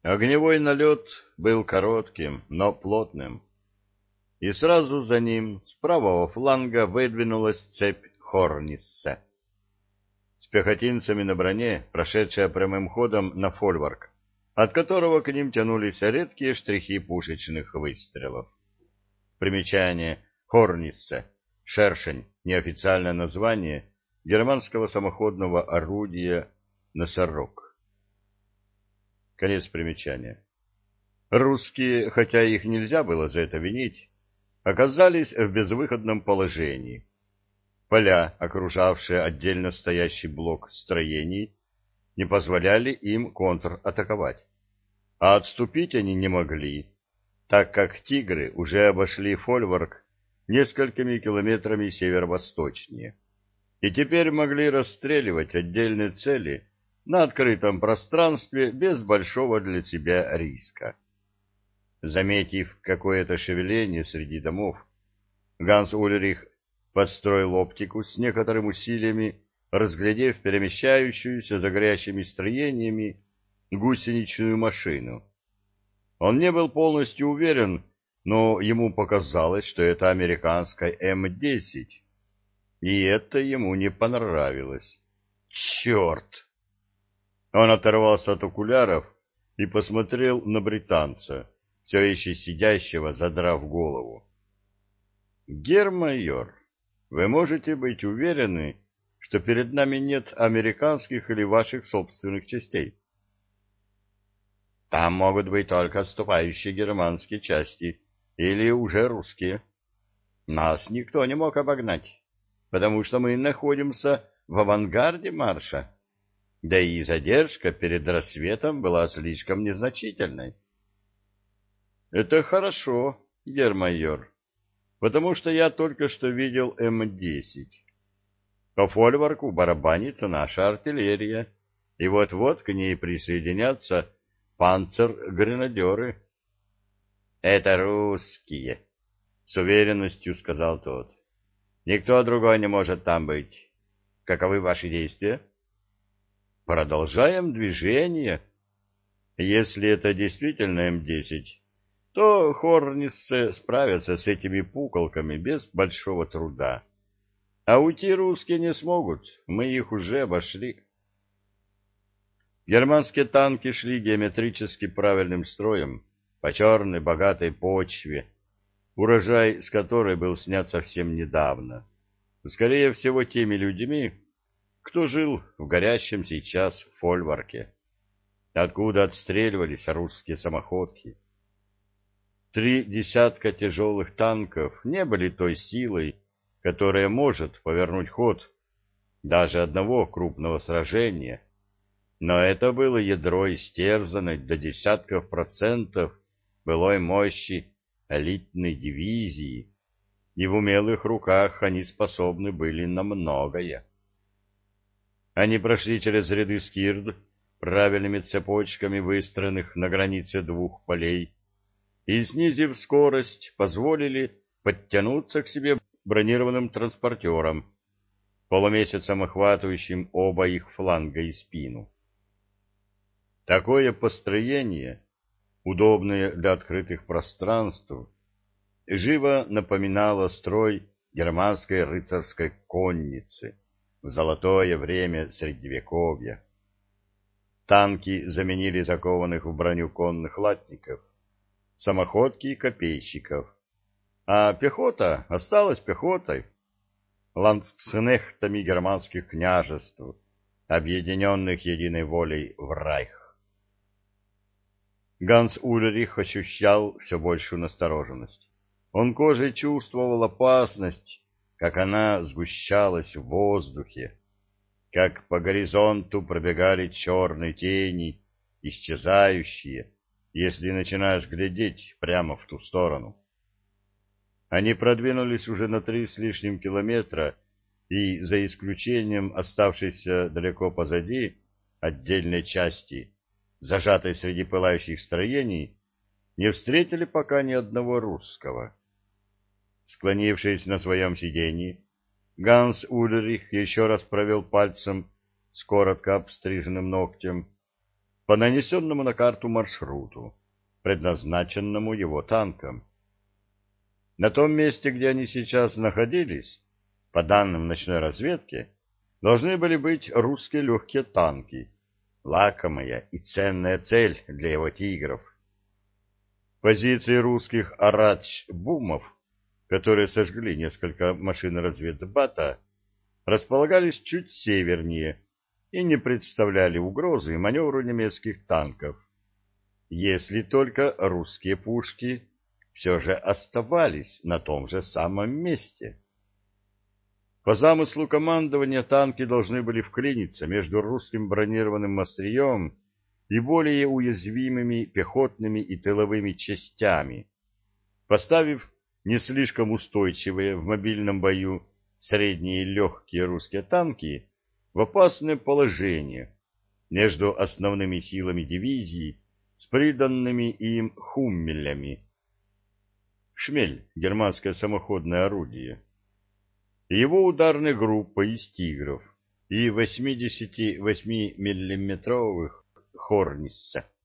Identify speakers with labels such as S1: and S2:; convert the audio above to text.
S1: Огневой налет был коротким, но плотным, и сразу за ним с правого фланга выдвинулась цепь Хорниссе с пехотинцами на броне, прошедшая прямым ходом на фольварк, от которого к ним тянулись редкие штрихи пушечных выстрелов. Примечание: Хорниссе — шершень, неофициальное название германского самоходного орудия «Носорог». Конец примечания. Русские, хотя их нельзя было за это винить, оказались в безвыходном положении. Поля, окружавшие отдельно стоящий блок строений, не позволяли им контратаковать, а отступить они не могли, так как тигры уже обошли фольварк несколькими километрами северо-восточнее и теперь могли расстреливать отдельные цели на открытом пространстве без большого для себя риска. Заметив какое-то шевеление среди домов, Ганс Ульрих подстроил оптику с некоторыми усилиями, разглядев перемещающуюся за горящими строениями гусеничную машину. Он не был полностью уверен, но ему показалось, что это американская М-10, и это ему не понравилось. Черт! Он оторвался от окуляров и посмотрел на британца, все еще сидящего, задрав голову. «Гермайор, вы можете быть уверены, что перед нами нет американских или ваших собственных частей? Там могут быть только отступающие германские части или уже русские. Нас никто не мог обогнать, потому что мы находимся в авангарде марша, да и задержка перед рассветом была слишком незначительной». «Это хорошо, гермайор, потому что я только что видел М-10. По фольварку барабанится наша артиллерия, и вот-вот к ней присоединятся панцер-гренадеры». «Это русские», — с уверенностью сказал тот. «Никто другой не может там быть. Каковы ваши действия?» «Продолжаем движение. Если это действительно М-10, то хорнисцы справятся с этими пуколками без большого труда. А уйти русские не смогут, мы их уже обошли». Германские танки шли геометрически правильным строем по черной богатой почве, урожай с которой был снят совсем недавно, скорее всего, теми людьми, кто жил в горящем сейчас фольварке, откуда отстреливались русские самоходки. 3 десятка тяжелых танков не были той силой, которая может повернуть ход даже одного крупного сражения, но это было ядро истерзанной до десятков процентов былой мощи элитной дивизии, и в умелых руках они способны были на многое. Они прошли через ряды скирд правильными цепочками, выстроенных на границе двух полей, и, снизив скорость, позволили подтянуться к себе бронированным транспортерам, полумесяцем охватывающим оба их фланга и спину. Такое построение, удобное для открытых пространств, живо напоминало строй германской рыцарской конницы в золотое время Средневековья. Танки заменили закованных в броню конных латников, самоходки и копейщиков, а пехота осталась пехотой, ландскнехтами германских княжеств, объединенных единой волей в райх. Ганс Ульрих ощущал все большую настороженность. Он кожей чувствовал опасность, как она сгущалась в воздухе, как по горизонту пробегали черные тени, исчезающие, если начинаешь глядеть прямо в ту сторону. Они продвинулись уже на 3 с лишним километра, и, за исключением оставшейся далеко позади отдельной части, зажатой среди пылающих строений, не встретили пока ни одного русского. Склонившись на своем сиденье, Ганс Ульрих еще раз провел пальцем с коротко обстриженным ногтем по нанесенному на карту маршруту, предназначенному его танкам. На том месте, где они сейчас находились, по данным ночной разведки, должны были быть русские легкие танки, лакомая и ценная цель для его «Тигров». Позиции русских «Арач-Бумов», которые сожгли несколько машин разведбата, располагались чуть севернее и не представляли угрозы маневру немецких танков, если только русские пушки все же оставались на том же самом месте. По замыслу командования танки должны были вклиниться между русским бронированным острием и более уязвимыми пехотными и тыловыми частями, поставив не слишком устойчивые в мобильном бою средние и легкие русские танки в опасное положение между основными силами дивизии с приданными им «Хуммелями». «Шмель» — германское самоходное орудие. И его ударной группой из «Тигров» и 88-миллиметровых «Хорниссе».